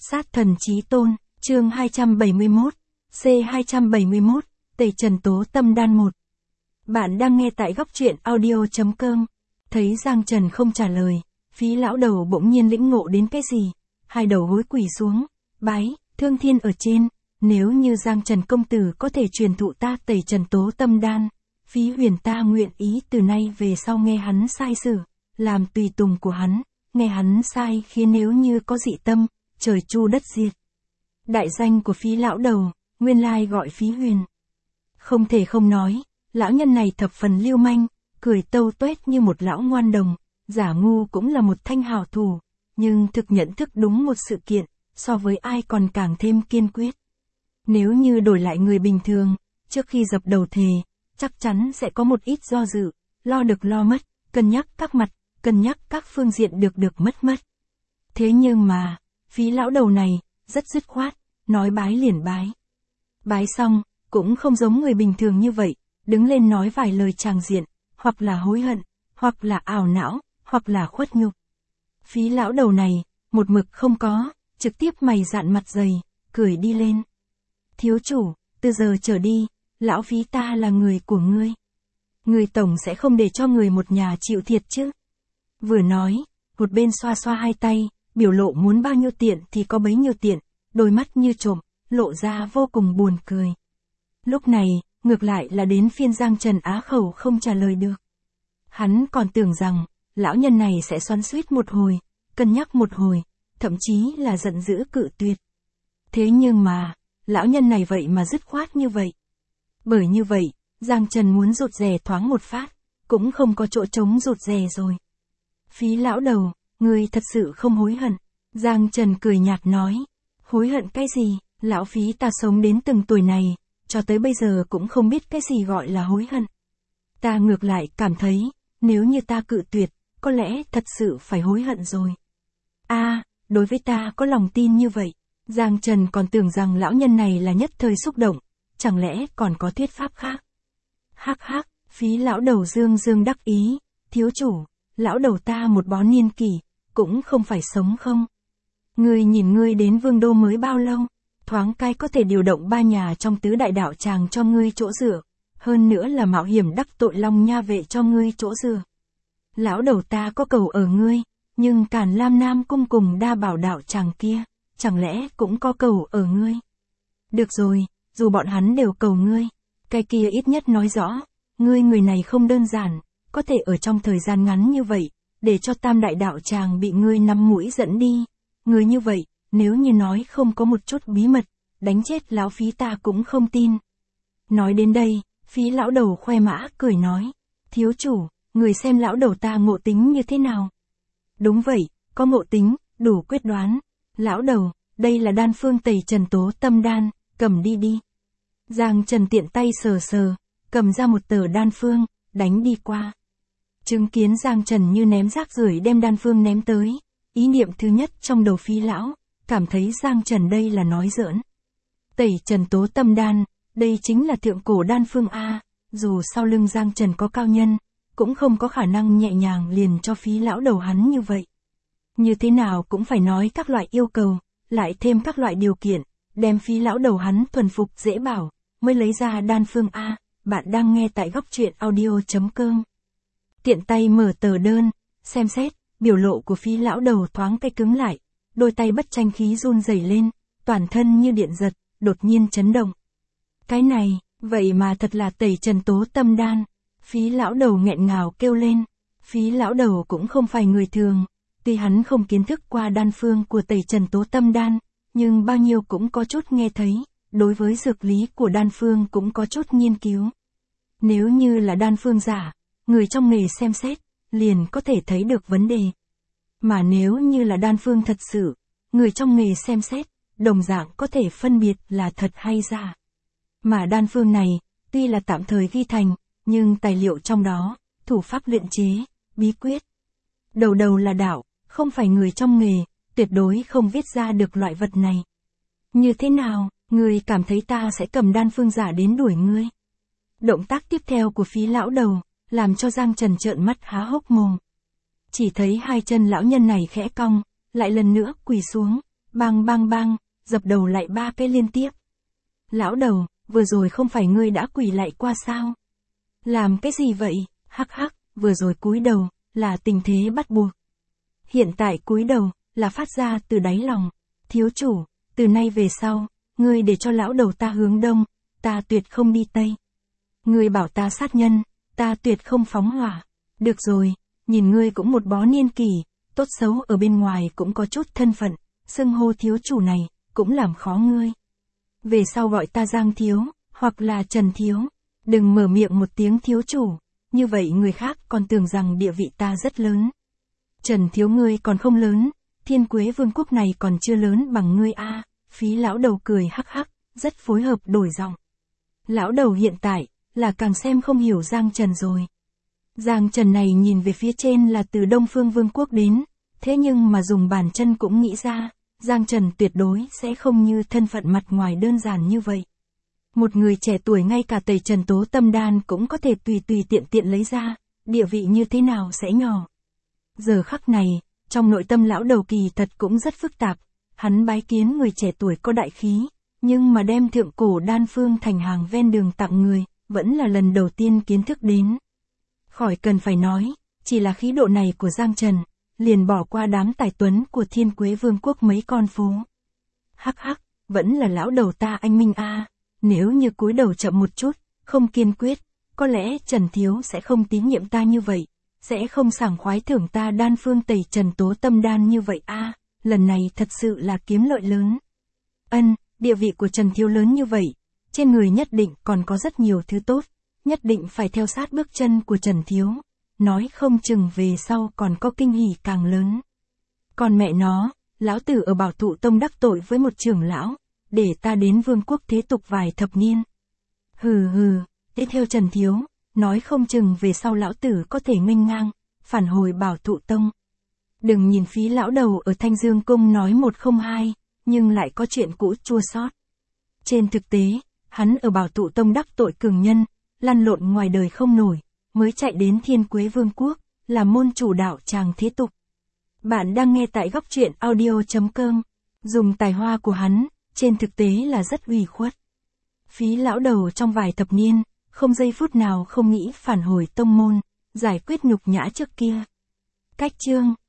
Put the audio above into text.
Sát thần chí tôn, chương 271, C271, Tẩy Trần Tố Tâm Đan 1. Bạn đang nghe tại góc truyện audio.com. Thấy Giang Trần không trả lời, Phí lão đầu bỗng nhiên lĩnh ngộ đến cái gì, hai đầu gối quỳ xuống, bái, thương thiên ở trên, nếu như Giang Trần công tử có thể truyền thụ ta Tẩy Trần Tố Tâm Đan, Phí huyền ta nguyện ý từ nay về sau nghe hắn sai sử, làm tùy tùng của hắn, nghe hắn sai khiến nếu như có dị tâm, trời chu đất diệt. Đại danh của Phí lão đầu, nguyên lai gọi Phí huyền. Không thể không nói, lão nhân này thập phần lưu manh, cười tâu tuét như một lão ngoan đồng, giả ngu cũng là một thanh hảo thủ, nhưng thực nhận thức đúng một sự kiện, so với ai còn càng thêm kiên quyết. Nếu như đổi lại người bình thường, trước khi dập đầu thề, chắc chắn sẽ có một ít do dự, lo được lo mất, cân nhắc các mặt, cân nhắc các phương diện được mất. Thế nhưng mà, Phí lão đầu này, rất dứt khoát, nói bái liền bái. Bái xong, cũng không giống người bình thường như vậy, đứng lên nói vài lời tràng diện, hoặc là hối hận, hoặc là ảo não, hoặc là khuất nhục. Phí lão đầu này, một mực không có, trực tiếp mày dạn mặt dày, cười đi lên. Thiếu chủ, từ giờ trở đi, lão Phí ta là người của ngươi. Người tổng sẽ không để cho người một nhà chịu thiệt chứ. Vừa nói, một bên xoa xoa hai tay, biểu lộ muốn bao nhiêu tiện thì có bấy nhiêu tiện, đôi mắt như trộm, lộ ra vô cùng buồn cười. Lúc này, ngược lại là đến phiên Giang Trần á khẩu không trả lời được. Hắn còn tưởng rằng, lão nhân này sẽ xoắn xuýt một hồi, cân nhắc một hồi, thậm chí là giận dữ cự tuyệt. Thế nhưng mà, lão nhân này vậy mà dứt khoát như vậy. Bởi như vậy, Giang Trần muốn rụt rè thoáng một phát, cũng không có chỗ trống rụt rè rồi. Phí lão đầu, ngươi thật sự không hối hận. Giang Trần cười nhạt nói, hối hận cái gì, lão Phí ta sống đến từng tuổi này, cho tới bây giờ cũng không biết cái gì gọi là hối hận. Ta ngược lại cảm thấy, nếu như ta cự tuyệt, có lẽ thật sự phải hối hận rồi. Đối với ta có lòng tin như vậy. Giang Trần còn tưởng rằng lão nhân này là nhất thời xúc động, chẳng lẽ còn có thuyết pháp khác. Hắc, Phí lão đầu dương đắc ý, thiếu chủ, lão đầu ta một bó niên kỷ, cũng không phải sống không. Ngươi nhìn ngươi đến vương đô mới bao lâu, thoáng cái có thể điều động 3 nhà trong tứ đại đạo tràng cho ngươi chỗ dựa, hơn nữa là mạo hiểm đắc tội Long Nha vệ cho ngươi chỗ dựa. Lão đầu ta có cầu ở ngươi, nhưng Càn Lam Nam cung cùng Đa Bảo đạo tràng kia, chẳng lẽ cũng có cầu ở ngươi. Được rồi, dù bọn hắn đều cầu ngươi, cái kia ít nhất nói rõ, ngươi người này không đơn giản, có thể ở trong thời gian ngắn như vậy, để cho Tam đại đạo tràng bị ngươi nắm mũi dẫn đi. Ngươi như vậy, nếu như nói không có một chút bí mật, đánh chết lão Phí ta cũng không tin. Nói đến đây, Phí lão đầu khoe mã cười nói, thiếu chủ, người xem lão đầu ta ngộ tính như thế nào. Đúng vậy, có ngộ tính, đủ quyết đoán. Lão đầu, đây là đan phương Tẩy Trần Tố Tâm Đan, cầm đi. Giang Trần tiện tay sờ, cầm ra một tờ đan phương, đánh đi qua. Chứng kiến Giang Trần như ném rác rưởi đem đan phương ném tới, ý niệm thứ nhất trong đầu Phí lão, cảm thấy Giang Trần đây là nói giỡn. Tẩy Trần Tố Tâm Đan, đây chính là thượng cổ đan phương A, dù sau lưng Giang Trần có cao nhân, cũng không có khả năng nhẹ nhàng liền cho Phí lão đầu hắn như vậy. Như thế nào cũng phải nói các loại yêu cầu, lại thêm các loại điều kiện, đem Phí lão đầu hắn thuần phục dễ bảo, mới lấy ra đan phương A. Bạn đang nghe tại góc truyện audio.com. Tiện tay mở tờ đơn, xem xét, biểu lộ của Phí lão đầu thoáng cái cứng lại, đôi tay bất tranh khí run rẩy lên, toàn thân như điện giật, đột nhiên chấn động. Cái này, vậy mà thật là Tẩy Trần Tố Tâm Đan. Phí lão đầu nghẹn ngào kêu lên. Phí lão đầu cũng không phải người thường, tuy hắn không kiến thức qua đan phương của Tẩy Trần Tố Tâm Đan, nhưng bao nhiêu cũng có chút nghe thấy, đối với dược lý của đan phương cũng có chút nghiên cứu. Nếu như là đan phương giả, người trong nghề xem xét, liền có thể thấy được vấn đề. Mà nếu như là đan phương thật sự, người trong nghề xem xét, đồng dạng có thể phân biệt là thật hay giả. Mà đan phương này, tuy là tạm thời ghi thành, nhưng tài liệu trong đó, thủ pháp luyện chế, bí quyết, đầu là đạo, không phải người trong nghề, tuyệt đối không viết ra được loại vật này. Như thế nào, ngươi cảm thấy ta sẽ cầm đan phương giả đến đuổi ngươi? Động tác tiếp theo của Phí lão đầu, làm cho Giang Trần trợn mắt há hốc mồm. Chỉ thấy hai chân lão nhân này khẽ cong, lại lần nữa quỳ xuống, bang bang bang, dập đầu lại 3 cái liên tiếp. Lão đầu, vừa rồi không phải ngươi đã quỳ lạy qua sao? Làm cái gì vậy? Hắc hắc, vừa rồi cúi đầu, là tình thế bắt buộc. Hiện tại cúi đầu, là phát ra từ đáy lòng. Thiếu chủ, từ nay về sau, ngươi để cho lão đầu ta hướng đông, ta tuyệt không đi tây. Ngươi bảo ta sát nhân, ta tuyệt không phóng hỏa. Được rồi, nhìn ngươi cũng một bó niên kỷ, tốt xấu ở bên ngoài cũng có chút thân phận, xưng hô thiếu chủ này, cũng làm khó ngươi. Về sau gọi ta Giang thiếu, hoặc là Trần thiếu, đừng mở miệng một tiếng thiếu chủ, như vậy người khác còn tưởng rằng địa vị ta rất lớn. Trần thiếu ngươi còn không lớn, Thiên Quế Vương quốc này còn chưa lớn bằng ngươi a. Phí lão đầu cười hắc hắc, rất phối hợp đổi giọng. Lão đầu hiện tại, là càng xem không hiểu Giang Trần rồi. Giang Trần này nhìn về phía trên là từ Đông Phương Vương quốc đến, thế nhưng mà dùng bàn chân cũng nghĩ ra, Giang Trần tuyệt đối sẽ không như thân phận mặt ngoài đơn giản như vậy. Một người trẻ tuổi ngay cả tẩy trần tố tâm đan cũng có thể tùy tiện tiện lấy ra, địa vị như thế nào sẽ nhỏ. Giờ khắc này, trong nội tâm lão đầu kỳ thật cũng rất phức tạp, hắn bái kiến người trẻ tuổi có đại khí, nhưng mà đem thượng cổ đan phương thành hàng ven đường tặng người, vẫn là lần đầu tiên kiến thức đến. Khỏi cần phải nói, chỉ là khí độ này của Giang Trần, liền bỏ qua đám tài tuấn của Thiên Quế Vương quốc mấy con phố. Hắc hắc, vẫn là lão đầu ta anh minh a. Nếu như cúi đầu chậm một chút, không kiên quyết, có lẽ Trần thiếu sẽ không tín nhiệm ta như vậy, sẽ không sảng khoái thưởng ta đan phương tẩy trần tố tâm đan như vậy a. Lần này thật sự là kiếm lợi lớn. Địa vị của Trần thiếu lớn như vậy, trên người nhất định còn có rất nhiều thứ tốt, nhất định phải theo sát bước chân của Trần thiếu, nói không chừng về sau còn có kinh hỉ càng lớn. Còn mẹ nó, lão tử ở Bảo Thụ Tông đắc tội với một trưởng lão, để ta đến Vương quốc thế tục vài thập niên. Hừ, tiếp theo Trần thiếu, nói không chừng về sau lão tử có thể nghênh ngang, phản hồi Bảo Thụ Tông. Đừng nhìn Phí lão đầu ở Thanh Dương Cung nói 102, nhưng lại có chuyện cũ chua xót. Trên thực tế, hắn ở Bảo Thụ Tông đắc tội cường nhân, lăn lộn ngoài đời không nổi, mới chạy đến Thiên Quế Vương quốc, là môn chủ đạo tràng thế tục. Bạn đang nghe tại góc truyện audio.com. Dùng tài hoa của hắn, trên thực tế là rất ủy khuất. Phí lão đầu trong vài thập niên, không giây phút nào không nghĩ phản hồi tông môn, giải quyết nhục nhã trước kia. Cách chương